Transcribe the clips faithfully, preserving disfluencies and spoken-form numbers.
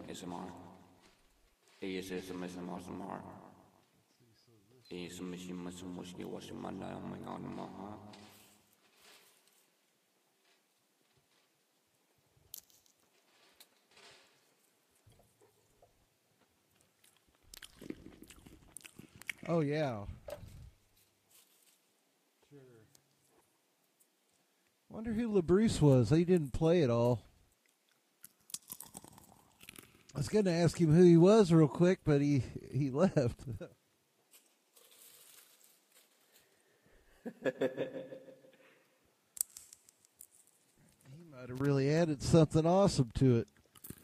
A S M R. A S M R. A S M R. Oh, yeah. Sure. Wonder who LaBruce was. He didn't play at all. I was going to ask him who he was real quick, but he, he left. He might have really added something awesome to it.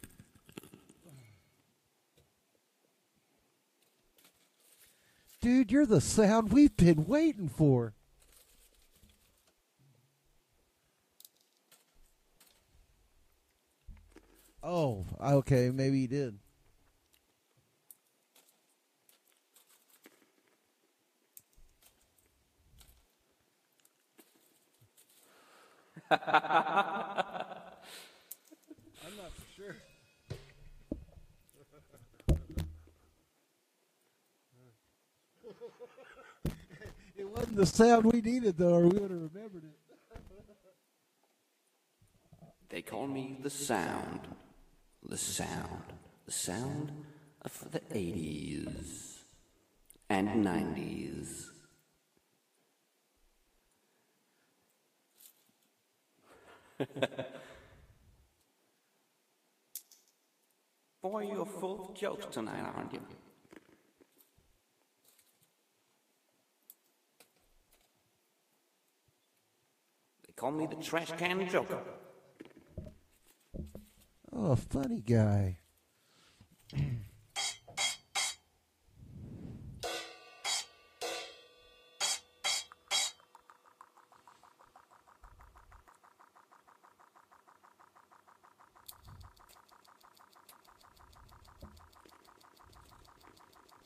Dude, you're the sound we've been waiting for. Oh, okay, maybe he did. I'm not for sure. It wasn't the sound we needed, though, or we would have remembered it. They call me the sound. The sound. The sound of the eighties and nineties. Boy, you're full of jokes tonight, aren't you? They call me the trash can joker. Oh, funny guy.